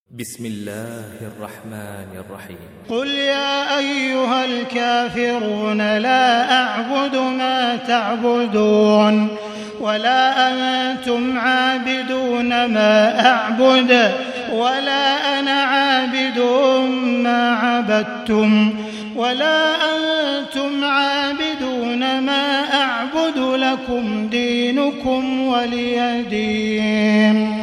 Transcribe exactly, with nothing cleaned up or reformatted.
بسم الله الرحمن الرحيم قل يا أيها الكافرون لا أعبد ما تعبدون ولا أنتم عابدون ما أعبد ولا أنا عابد ما عبدتم ولا أنتم عابدون ما أعبد لكم دينكم ولي دين.